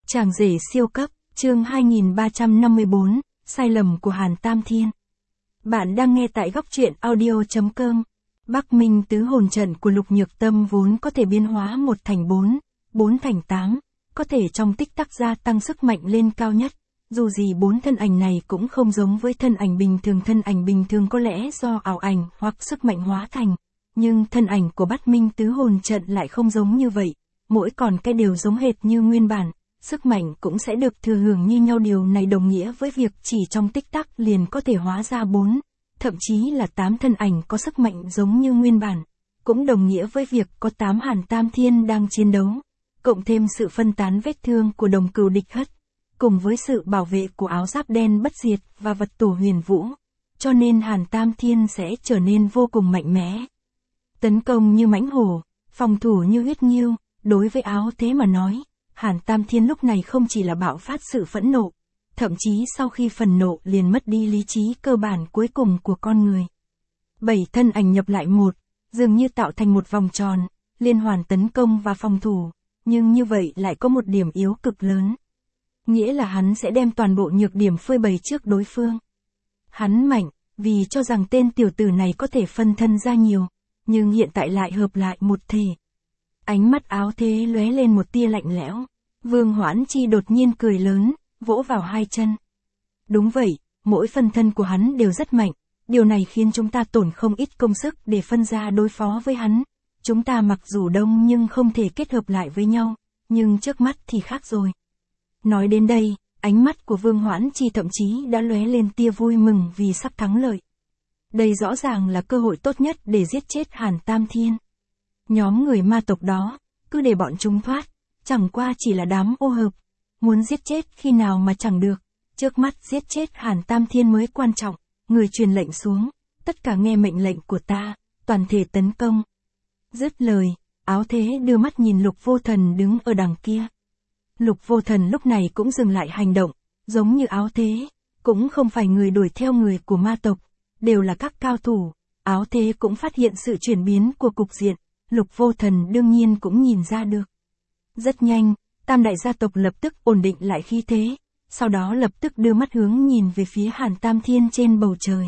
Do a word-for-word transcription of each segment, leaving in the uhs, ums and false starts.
Chàng rể siêu cấp, chương hai nghìn ba trăm năm mươi bốn, sai lầm của Hàn Tam Thiên. Bạn đang nghe tại góc truyện audio chấm com. Bắc Minh tứ hồn trận của Lục Nhược Tâm vốn có thể biến hóa một thành bốn, bốn thành tám, có thể trong tích tắc gia tăng sức mạnh lên cao nhất. Dù gì bốn thân ảnh này cũng không giống với thân ảnh bình thường, thân ảnh bình thường có lẽ do ảo ảnh hoặc sức mạnh hóa thành, nhưng thân ảnh của Bắc Minh tứ hồn trận lại không giống như vậy, mỗi còn cái đều giống hệt như nguyên bản. Sức mạnh cũng sẽ được thừa hưởng như nhau, điều này đồng nghĩa với việc chỉ trong tích tắc liền có thể hóa ra bốn, thậm chí là tám thân ảnh có sức mạnh giống như nguyên bản, cũng đồng nghĩa với việc có tám Hàn Tam Thiên đang chiến đấu, cộng thêm sự phân tán vết thương của đồng cừu địch hất, cùng với sự bảo vệ của áo giáp đen bất diệt và vật tổ huyền vũ, cho nên Hàn Tam Thiên sẽ trở nên vô cùng mạnh mẽ. Tấn công như mãnh hổ, phòng thủ như huyết nghiêu, đối với áo thế mà nói, Hàn Tam Thiên lúc này không chỉ là bạo phát sự phẫn nộ, thậm chí sau khi phần nộ liền mất đi lý trí cơ bản cuối cùng của con người. Bảy thân ảnh nhập lại một, dường như tạo thành một vòng tròn, liên hoàn tấn công và phòng thủ, nhưng như vậy lại có một điểm yếu cực lớn. Nghĩa là hắn sẽ đem toàn bộ nhược điểm phơi bày trước đối phương. Hắn mạnh, vì cho rằng tên tiểu tử này có thể phân thân ra nhiều, nhưng hiện tại lại hợp lại một thể. Ánh mắt áo thế lóe lên một tia lạnh lẽo. Vương Hoãn Chi đột nhiên cười lớn, vỗ vào hai chân. Đúng vậy, mỗi phân thân của hắn đều rất mạnh, điều này khiến chúng ta tổn không ít công sức để phân ra đối phó với hắn. Chúng ta mặc dù đông nhưng không thể kết hợp lại với nhau, nhưng trước mắt thì khác rồi. Nói đến đây, ánh mắt của Vương Hoãn Chi thậm chí đã lóe lên tia vui mừng vì sắp thắng lợi. Đây rõ ràng là cơ hội tốt nhất để giết chết Hàn Tam Thiên. Nhóm người ma tộc đó, cứ để bọn chúng thoát, chẳng qua chỉ là đám ô hợp, muốn giết chết khi nào mà chẳng được, trước mắt giết chết Hàn Tam Thiên mới quan trọng, người truyền lệnh xuống, tất cả nghe mệnh lệnh của ta, toàn thể tấn công. Dứt lời, áo thế đưa mắt nhìn Lục Vô Thần đứng ở đằng kia. Lục Vô Thần lúc này cũng dừng lại hành động, giống như áo thế, cũng không phải người đuổi theo người của ma tộc, đều là các cao thủ, áo thế cũng phát hiện sự chuyển biến của cục diện. Lục Vô Thần đương nhiên cũng nhìn ra được. Rất nhanh, tam đại gia tộc lập tức ổn định lại khí thế, sau đó lập tức đưa mắt hướng nhìn về phía Hàn Tam Thiên trên bầu trời.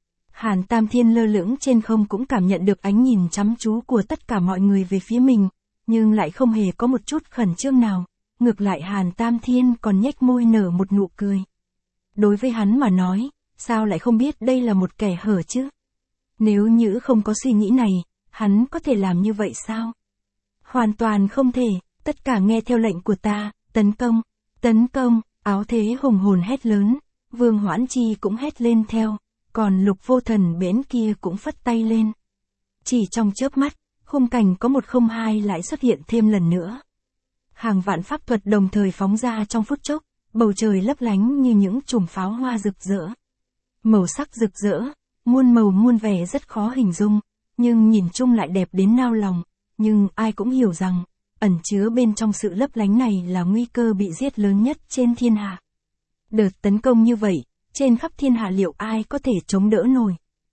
Hàn Tam Thiên lơ lửng trên không cũng cảm nhận được ánh nhìn chăm chú của tất cả mọi người về phía mình, nhưng lại không hề có một chút khẩn trương nào, ngược lại Hàn Tam Thiên còn nhếch môi nở một nụ cười. Đối với hắn mà nói, sao lại không biết đây là một kẻ hở chứ? Nếu như không có suy nghĩ này, hắn có thể làm như vậy sao? Hoàn toàn không thể, tất cả nghe theo lệnh của ta, tấn công, tấn công, áo thế hùng hồn hét lớn, Vương Hoãn Chi cũng hét lên theo, còn Lục Vô Thần bên kia cũng phất tay lên. Chỉ trong chớp mắt, khung cảnh có một không hai lại xuất hiện thêm lần nữa. Hàng vạn pháp thuật đồng thời phóng ra trong phút chốc, bầu trời lấp lánh như những chùm pháo hoa rực rỡ. Màu sắc rực rỡ, muôn màu muôn vẻ rất khó hình dung, nhưng nhìn chung lại đẹp đến nao lòng, nhưng ai cũng hiểu rằng, ẩn chứa bên trong sự lấp lánh này là nguy cơ bị giết lớn nhất trên thiên hạ. Đợt tấn công như vậy, trên khắp thiên hạ liệu ai có thể chống đỡ nổi?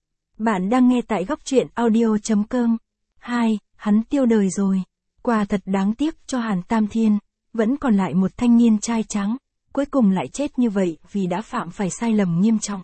Bạn đang nghe tại góc truyện audio chấm com. hai. Hắn tiêu đời rồi. Quả thật đáng tiếc cho Hàn Tam Thiên, vẫn còn lại một thanh niên trai trắng, cuối cùng lại chết như vậy vì đã phạm phải sai lầm nghiêm trọng.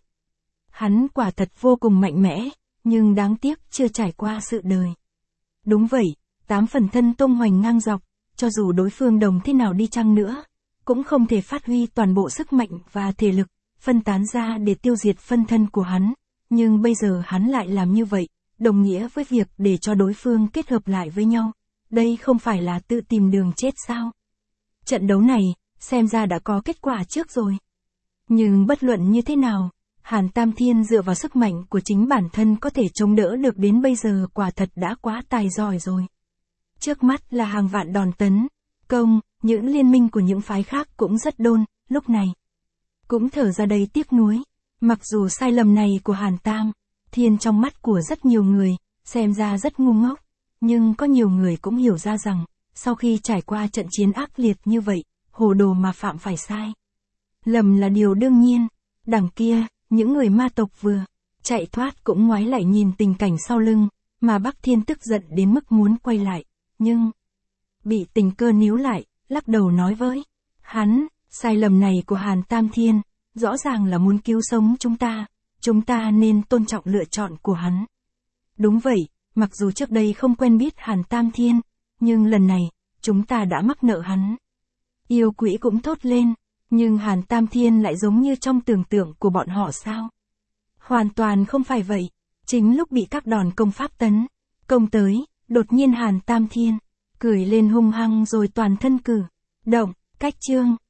Hắn quả thật vô cùng mạnh mẽ, nhưng đáng tiếc chưa trải qua sự đời. Đúng vậy, tám phần thân tung hoành ngang dọc, cho dù đối phương đồng thế nào đi chăng nữa, cũng không thể phát huy toàn bộ sức mạnh và thể lực, phân tán ra để tiêu diệt phân thân của hắn, nhưng bây giờ hắn lại làm như vậy, đồng nghĩa với việc để cho đối phương kết hợp lại với nhau, đây không phải là tự tìm đường chết sao? Trận đấu này, xem ra đã có kết quả trước rồi. Nhưng bất luận như thế nào, Hàn Tam Thiên dựa vào sức mạnh của chính bản thân có thể chống đỡ được đến bây giờ quả thật đã quá tài giỏi rồi. Trước mắt là hàng vạn đòn tấn, công, những liên minh của những phái khác cũng rất đôn, lúc này. Cũng thở ra đầy tiếc nuối, mặc dù sai lầm này của Hàn Tam Thiên trong mắt của rất nhiều người, xem ra rất ngu ngốc, nhưng có nhiều người cũng hiểu ra rằng, sau khi trải qua trận chiến ác liệt như vậy, hồ đồ mà phạm phải sai. Lầm là điều đương nhiên, đằng kia, những người ma tộc vừa chạy thoát cũng ngoái lại nhìn tình cảnh sau lưng, mà Bắc Thiên tức giận đến mức muốn quay lại, nhưng bị tình cơ níu lại, lắc đầu nói với Hắn, sai lầm này của Hàn Tam Thiên, rõ ràng là muốn cứu sống chúng ta, chúng ta nên tôn trọng lựa chọn của hắn. Đúng vậy, mặc dù trước đây không quen biết Hàn Tam Thiên, nhưng lần này, chúng ta đã mắc nợ hắn. Yêu quỷ cũng thốt lên, nhưng Hàn Tam Thiên lại giống như trong tưởng tượng của bọn họ sao? Hoàn toàn không phải vậy, chính lúc bị các đòn công pháp tấn, công tới, đột nhiên Hàn Tam Thiên, cười lên hung hăng rồi toàn thân cử, động, cách chương,